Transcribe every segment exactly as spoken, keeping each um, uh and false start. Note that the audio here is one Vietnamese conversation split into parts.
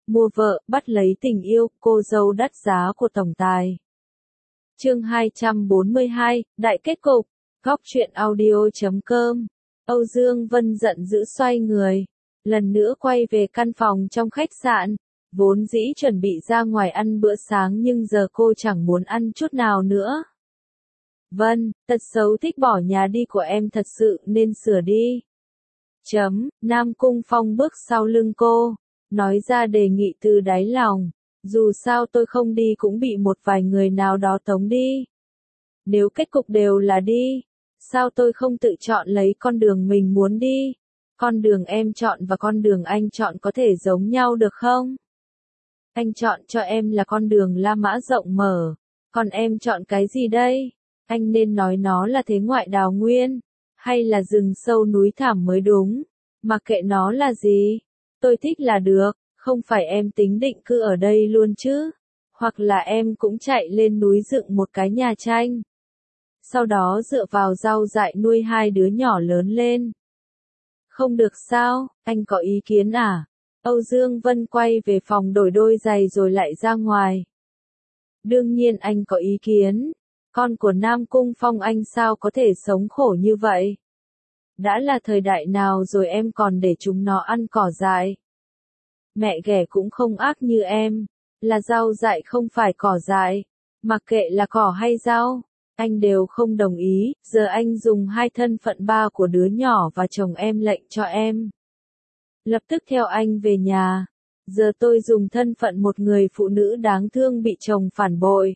Mua vợ, bắt lấy tình yêu, cô dâu đắt giá của tổng tài. Chương hai trăm bốn mươi hai, Đại kết cục. Góc truyện audio chấm com. Âu Dương Vân giận dữ xoay người, lần nữa quay về căn phòng trong khách sạn, vốn dĩ chuẩn bị ra ngoài ăn bữa sáng nhưng giờ cô chẳng muốn ăn chút nào nữa. Vân, tật xấu thích bỏ nhà đi của em thật sự nên sửa đi. Chấm, Nam Cung Phong bước sau lưng cô, nói ra đề nghị từ đáy lòng, dù sao tôi không đi cũng bị một vài người nào đó tống đi. Nếu kết cục đều là đi, sao tôi không tự chọn lấy con đường mình muốn đi? Con đường em chọn và con đường anh chọn có thể giống nhau được không? Anh chọn cho em là con đường La Mã rộng mở, còn em chọn cái gì đây? Anh nên nói nó là thế ngoại đào nguyên, hay là rừng sâu núi thẳm mới đúng, mặc kệ nó là gì, tôi thích là được, không phải em tính định cư ở đây luôn chứ, hoặc là em cũng chạy lên núi dựng một cái nhà tranh. Sau đó dựa vào rau dại nuôi hai đứa nhỏ lớn lên. Không được sao, anh có ý kiến à? Âu Dương Vân quay về phòng đổi đôi giày rồi lại ra ngoài. Đương nhiên anh có ý kiến. Con của Nam Cung Phong anh sao có thể sống khổ như vậy? Đã là thời đại nào rồi em còn để chúng nó ăn cỏ dại? Mẹ ghẻ cũng không ác như em, là rau dại không phải cỏ dại, mặc kệ là cỏ hay rau, anh đều không đồng ý, giờ anh dùng hai thân phận ba của đứa nhỏ và chồng em lệnh cho em. Lập tức theo anh về nhà, giờ tôi dùng thân phận một người phụ nữ đáng thương bị chồng phản bội.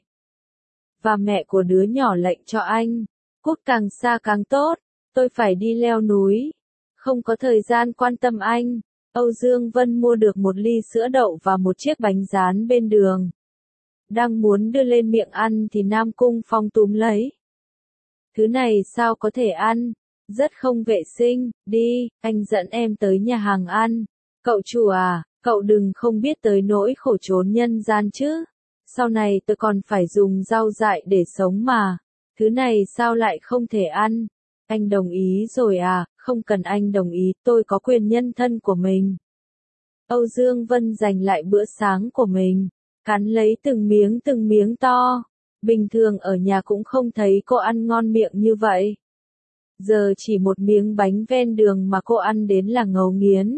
Và mẹ của đứa nhỏ lệnh cho anh, cút càng xa càng tốt, tôi phải đi leo núi, không có thời gian quan tâm anh. Âu Dương Vân mua được một ly sữa đậu và một chiếc bánh rán bên đường. Đang muốn đưa lên miệng ăn thì Nam Cung Phong túm lấy. Thứ này sao có thể ăn, rất không vệ sinh, đi, anh dẫn em tới nhà hàng ăn. Cậu chủ à, cậu đừng không biết tới nỗi khổ trốn nhân gian chứ. Sau này tôi còn phải dùng rau dại để sống mà. Thứ này sao lại không thể ăn? Anh đồng ý rồi à, không cần anh đồng ý, tôi có quyền nhân thân của mình. Âu Dương Vân giành lại bữa sáng của mình, cắn lấy từng miếng từng miếng to. Bình thường ở nhà cũng không thấy cô ăn ngon miệng như vậy. Giờ chỉ một miếng bánh ven đường mà cô ăn đến là ngấu nghiến.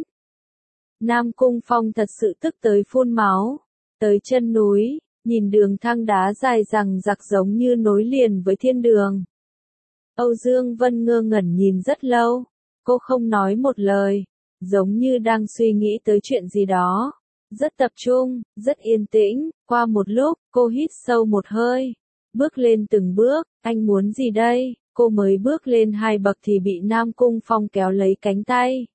Nam Cung Phong thật sự tức tới phun máu. Tới chân núi, nhìn đường thang đá dài rằng rặc giống như nối liền với thiên đường. Âu Dương Vân ngơ ngẩn nhìn rất lâu, cô không nói một lời, giống như đang suy nghĩ tới chuyện gì đó. Rất tập trung, rất yên tĩnh, qua một lúc, cô hít sâu một hơi, bước lên từng bước, anh muốn gì đây? Cô mới bước lên hai bậc thì bị Nam Cung Phong kéo lấy cánh tay.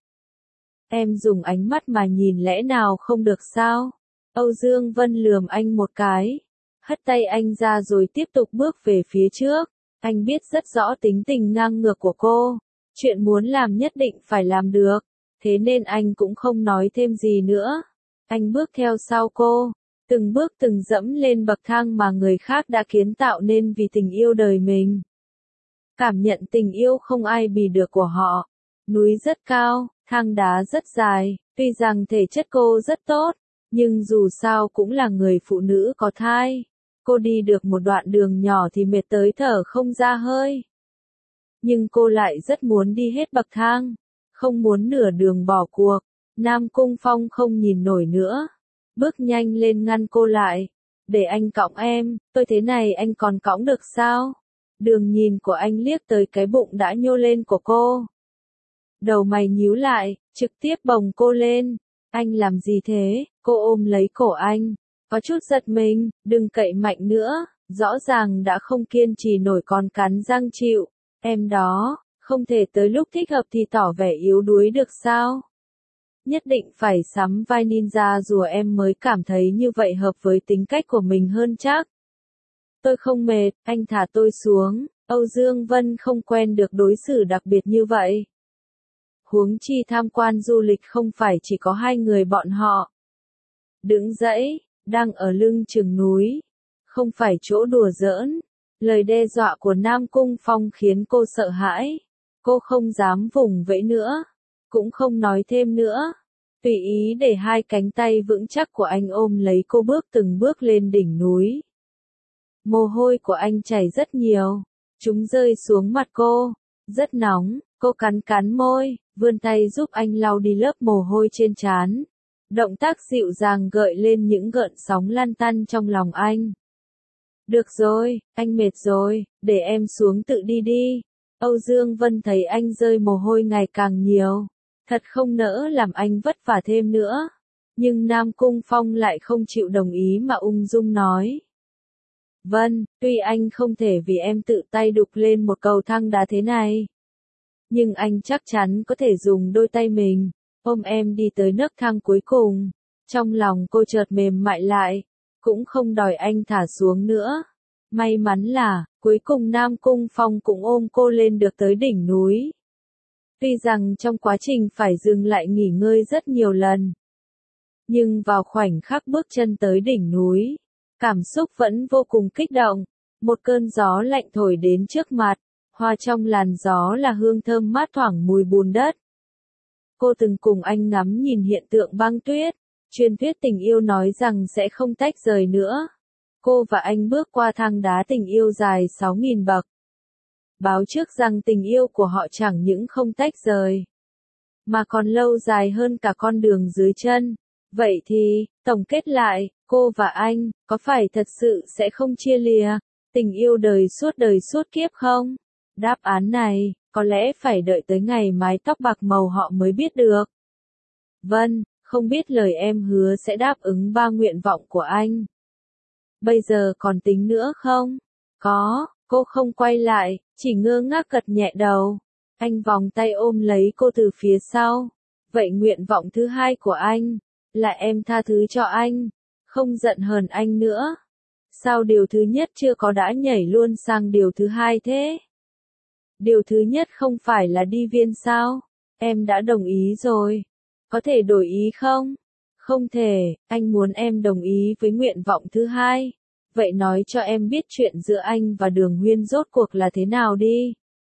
Em dùng ánh mắt mà nhìn lẽ nào không được sao? Âu Dương Vân lườm anh một cái, hất tay anh ra rồi tiếp tục bước về phía trước. Anh biết rất rõ tính tình ngang ngược của cô, chuyện muốn làm nhất định phải làm được, thế nên anh cũng không nói thêm gì nữa. Anh bước theo sau cô, từng bước từng dẫm lên bậc thang mà người khác đã kiến tạo nên vì tình yêu đời mình. Cảm nhận tình yêu không ai bì được của họ. Núi rất cao, thang đá rất dài, tuy rằng thể chất cô rất tốt, nhưng dù sao cũng là người phụ nữ có thai. Cô đi được một đoạn đường nhỏ thì mệt tới thở không ra hơi. Nhưng cô lại rất muốn đi hết bậc thang, không muốn nửa đường bỏ cuộc. Nam Cung Phong không nhìn nổi nữa, bước nhanh lên ngăn cô lại. Để anh cõng em, tôi thế này anh còn cõng được sao? Đường nhìn của anh liếc tới cái bụng đã nhô lên của cô. Đầu mày nhíu lại, trực tiếp bồng cô lên. Anh làm gì thế? Cô ôm lấy cổ anh, có chút giật mình, đừng cậy mạnh nữa, rõ ràng đã không kiên trì nổi còn cắn răng chịu. Em đó, không thể tới lúc thích hợp thì tỏ vẻ yếu đuối được sao? Nhất định phải sắm vai ninja rùa em mới cảm thấy như vậy hợp với tính cách của mình hơn chắc. Tôi không mệt, anh thả tôi xuống. Âu Dương Vân không quen được đối xử đặc biệt như vậy. Huống chi tham quan du lịch không phải chỉ có hai người bọn họ. Đứng dậy, đang ở lưng chừng núi, không phải chỗ đùa giỡn. Lời đe dọa của Nam Cung Phong khiến cô sợ hãi. Cô không dám vùng vẫy nữa, cũng không nói thêm nữa. Tùy ý để hai cánh tay vững chắc của anh ôm lấy cô bước từng bước lên đỉnh núi. Mồ hôi của anh chảy rất nhiều. Chúng rơi xuống mặt cô. Rất nóng, cô cắn cắn môi, vươn tay giúp anh lau đi lớp mồ hôi trên trán. Động tác dịu dàng gợi lên những gợn sóng lăn tăn trong lòng anh. Được rồi, anh mệt rồi, để em xuống tự đi đi. Âu Dương Vân thấy anh rơi mồ hôi ngày càng nhiều. Thật không nỡ làm anh vất vả thêm nữa. Nhưng Nam Cung Phong lại không chịu đồng ý mà ung dung nói. Vân, tuy anh không thể vì em tự tay đục lên một cầu thang đá thế này. Nhưng anh chắc chắn có thể dùng đôi tay mình, ôm em đi tới nấc thang cuối cùng. Trong lòng cô chợt mềm mại lại, cũng không đòi anh thả xuống nữa. May mắn là, cuối cùng Nam Cung Phong cũng ôm cô lên được tới đỉnh núi. Tuy rằng trong quá trình phải dừng lại nghỉ ngơi rất nhiều lần. Nhưng vào khoảnh khắc bước chân tới đỉnh núi, cảm xúc vẫn vô cùng kích động. Một cơn gió lạnh thổi đến trước mặt, hoa trong làn gió là hương thơm mát thoảng mùi bùn đất. Cô từng cùng anh ngắm nhìn hiện tượng băng tuyết, truyền thuyết tình yêu nói rằng sẽ không tách rời nữa. Cô và anh bước qua thang đá tình yêu dài sáu nghìn bậc. Báo trước rằng tình yêu của họ chẳng những không tách rời, mà còn lâu dài hơn cả con đường dưới chân. Vậy thì, tổng kết lại, cô và anh, có phải thật sự sẽ không chia lìa, tình yêu đời suốt đời suốt kiếp không? Đáp án này, có lẽ phải đợi tới ngày mái tóc bạc màu họ mới biết được. Vân, không biết lời em hứa sẽ đáp ứng ba nguyện vọng của anh. Bây giờ còn tính nữa không? Có, cô không quay lại, chỉ ngơ ngác gật nhẹ đầu. Anh vòng tay ôm lấy cô từ phía sau. Vậy nguyện vọng thứ hai của anh, là em tha thứ cho anh, không giận hờn anh nữa. Sao điều thứ nhất chưa có đã nhảy luôn sang điều thứ hai thế? Điều thứ nhất không phải là đi viên sao? Em đã đồng ý rồi. Có thể đổi ý không? Không thể, anh muốn em đồng ý với nguyện vọng thứ hai. Vậy nói cho em biết chuyện giữa anh và Đường Huyên rốt cuộc là thế nào đi.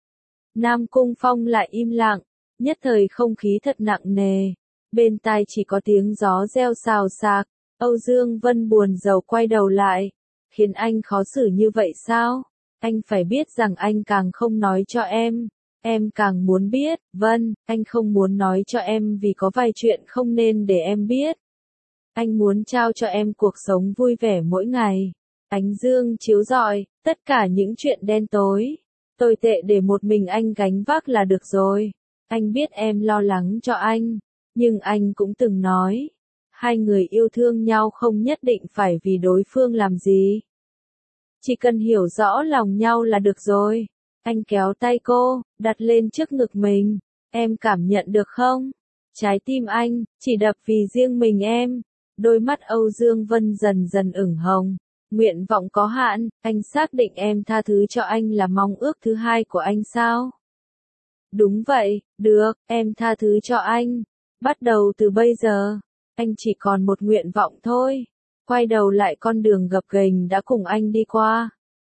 Nam Cung Phong lại im lặng, nhất thời không khí thật nặng nề. Bên tai chỉ có tiếng gió reo xào xạc. Âu Dương Vân buồn rầu quay đầu lại. Khiến anh khó xử như vậy sao? Anh phải biết rằng anh càng không nói cho em. Em càng muốn biết. Vân, anh không muốn nói cho em vì có vài chuyện không nên để em biết. Anh muốn trao cho em cuộc sống vui vẻ mỗi ngày. Ánh dương chiếu rọi, tất cả những chuyện đen tối, tồi tệ để một mình anh gánh vác là được rồi. Anh biết em lo lắng cho anh, nhưng anh cũng từng nói, hai người yêu thương nhau không nhất định phải vì đối phương làm gì. Chỉ cần hiểu rõ lòng nhau là được rồi. Anh kéo tay cô, đặt lên trước ngực mình. Em cảm nhận được không? Trái tim anh, chỉ đập vì riêng mình em. Đôi mắt Âu Dương Vân dần dần ửng hồng. Nguyện vọng có hạn, anh xác định em tha thứ cho anh là mong ước thứ hai của anh sao? Đúng vậy, được, em tha thứ cho anh. Bắt đầu từ bây giờ, anh chỉ còn một nguyện vọng thôi. Quay đầu lại con đường gập ghềnh đã cùng anh đi qua.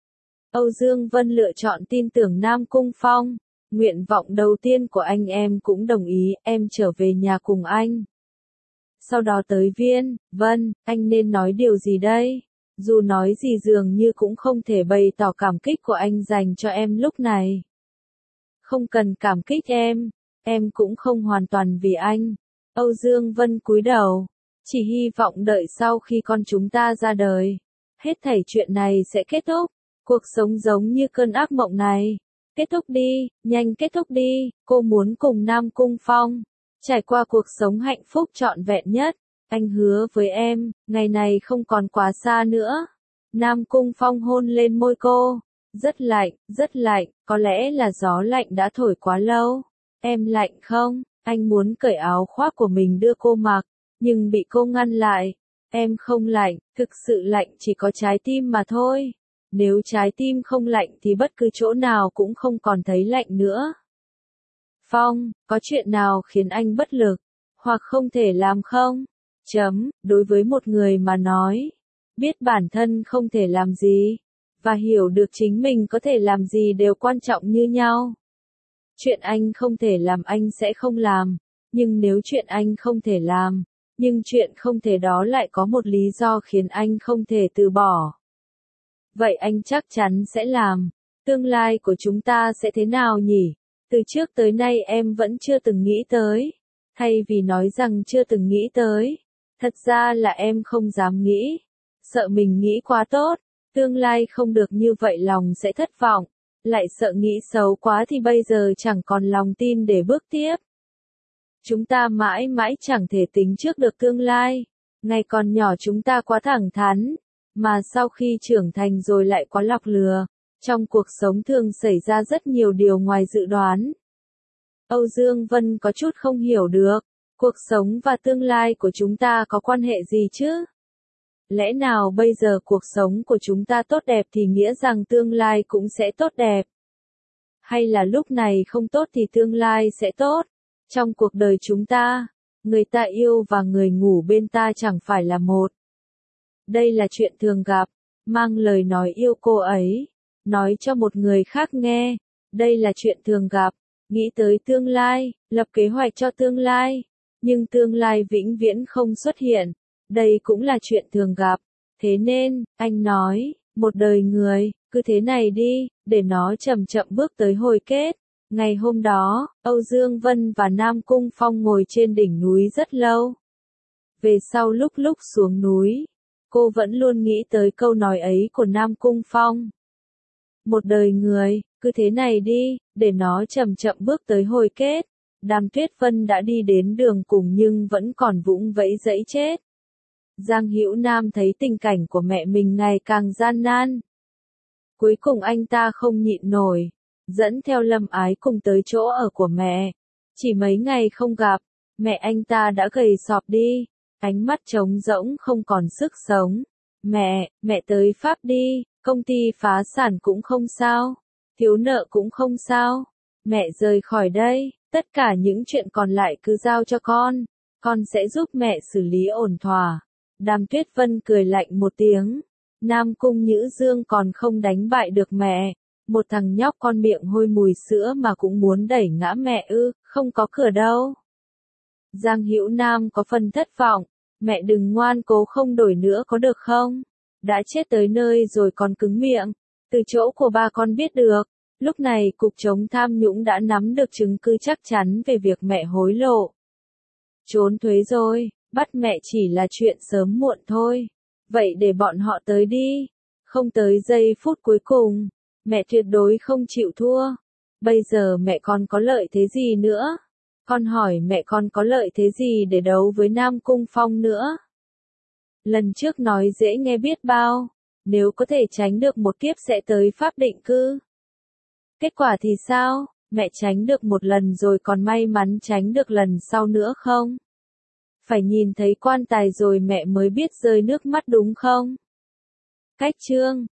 Âu Dương Vân lựa chọn tin tưởng Nam Cung Phong. Nguyện vọng đầu tiên của anh em cũng đồng ý, em trở về nhà cùng anh. Sau đó tới Viên, Vân, anh nên nói điều gì đây? Dù nói gì dường như cũng không thể bày tỏ cảm kích của anh dành cho em lúc này. Không cần cảm kích em, em cũng không hoàn toàn vì anh. Âu Dương Vân cúi đầu, chỉ hy vọng đợi sau khi con chúng ta ra đời, hết thảy chuyện này sẽ kết thúc. Cuộc sống giống như cơn ác mộng này. Kết thúc đi, nhanh kết thúc đi, cô muốn cùng Nam Cung Phong trải qua cuộc sống hạnh phúc trọn vẹn nhất. Anh hứa với em, ngày này không còn quá xa nữa. Nam Cung Phong hôn lên môi cô. Rất lạnh, rất lạnh, có lẽ là gió lạnh đã thổi quá lâu. Em lạnh không? Anh muốn cởi áo khoác của mình đưa cô mặc, nhưng bị cô ngăn lại. Em không lạnh, thực sự lạnh chỉ có trái tim mà thôi. Nếu trái tim không lạnh thì bất cứ chỗ nào cũng không còn thấy lạnh nữa. Phong, có chuyện nào khiến anh bất lực, hoặc không thể làm không? Chấm, đối với một người mà nói, biết bản thân không thể làm gì, và hiểu được chính mình có thể làm gì đều quan trọng như nhau. Chuyện anh không thể làm anh sẽ không làm, Nhưng nếu chuyện anh không thể làm, nhưng chuyện không thể đó lại có một lý do khiến anh không thể từ bỏ. Vậy anh chắc chắn sẽ làm. Tương lai của chúng ta sẽ thế nào nhỉ? Từ trước tới nay em vẫn chưa từng nghĩ tới. Thay vì nói rằng chưa từng nghĩ tới, thật ra là em không dám nghĩ. Sợ mình nghĩ quá tốt, tương lai không được như vậy lòng sẽ thất vọng. Lại sợ nghĩ xấu quá thì bây giờ chẳng còn lòng tin để bước tiếp. Chúng ta mãi mãi chẳng thể tính trước được tương lai. Ngày còn nhỏ chúng ta quá thẳng thắn, mà sau khi trưởng thành rồi lại quá lọc lừa. Trong cuộc sống thường xảy ra rất nhiều điều ngoài dự đoán. Âu Dương Vân có chút không hiểu được, cuộc sống và tương lai của chúng ta có quan hệ gì chứ? Lẽ nào bây giờ cuộc sống của chúng ta tốt đẹp thì nghĩa rằng tương lai cũng sẽ tốt đẹp? Hay là lúc này không tốt thì tương lai sẽ tốt? Trong cuộc đời chúng ta, người ta yêu và người ngủ bên ta chẳng phải là một. Đây là chuyện thường gặp, mang lời nói yêu cô ấy, nói cho một người khác nghe. Đây là chuyện thường gặp, nghĩ tới tương lai, lập kế hoạch cho tương lai, nhưng tương lai vĩnh viễn không xuất hiện. Đây cũng là chuyện thường gặp. Thế nên, anh nói, một đời người, cứ thế này đi, để nó chậm chậm bước tới hồi kết. Ngày hôm đó, Âu Dương Vân và Nam Cung Phong ngồi trên đỉnh núi rất lâu. Về sau lúc lúc xuống núi, cô vẫn luôn nghĩ tới câu nói ấy của Nam Cung Phong. Một đời người, cứ thế này đi, để nó chậm chậm bước tới hồi kết. Đàm Tuyết Vân đã đi đến đường cùng nhưng vẫn còn vũng vẫy dẫy chết. Giang Hữu Nam thấy tình cảnh của mẹ mình ngày càng gian nan. Cuối cùng anh ta không nhịn nổi, dẫn theo Lâm Ái cùng tới chỗ ở của mẹ. Chỉ mấy ngày không gặp, mẹ anh ta đã gầy sọp đi, ánh mắt trống rỗng không còn sức sống. Mẹ, mẹ tới Pháp đi, công ty phá sản cũng không sao, thiếu nợ cũng không sao. Mẹ rời khỏi đây, tất cả những chuyện còn lại cứ giao cho con, con sẽ giúp mẹ xử lý ổn thỏa. Đàm Tuyết Vân cười lạnh một tiếng. Nam Cung Nhữ Dương còn không đánh bại được mẹ. Một thằng nhóc con miệng hôi mùi sữa mà cũng muốn đẩy ngã mẹ ư, không có cửa đâu. Giang Hữu Nam có phần thất vọng. Mẹ đừng ngoan cố không đổi nữa có được không? Đã chết tới nơi rồi còn cứng miệng. Từ chỗ của ba con biết được. Lúc này Cục Chống Tham Nhũng đã nắm được chứng cứ chắc chắn về việc mẹ hối lộ. Trốn thuế rồi, bắt mẹ chỉ là chuyện sớm muộn thôi. Vậy để bọn họ tới đi. Không tới giây phút cuối cùng, mẹ tuyệt đối không chịu thua. Bây giờ mẹ con có lợi thế gì nữa? Con hỏi mẹ con có lợi thế gì để đấu với Nam Cung Phong nữa? Lần trước nói dễ nghe biết bao, nếu có thể tránh được một kiếp sẽ tới Pháp định cư. Kết quả thì sao? Mẹ tránh được một lần rồi còn may mắn tránh được lần sau nữa không? Phải nhìn thấy quan tài rồi mẹ mới biết rơi nước mắt đúng không? Cách chương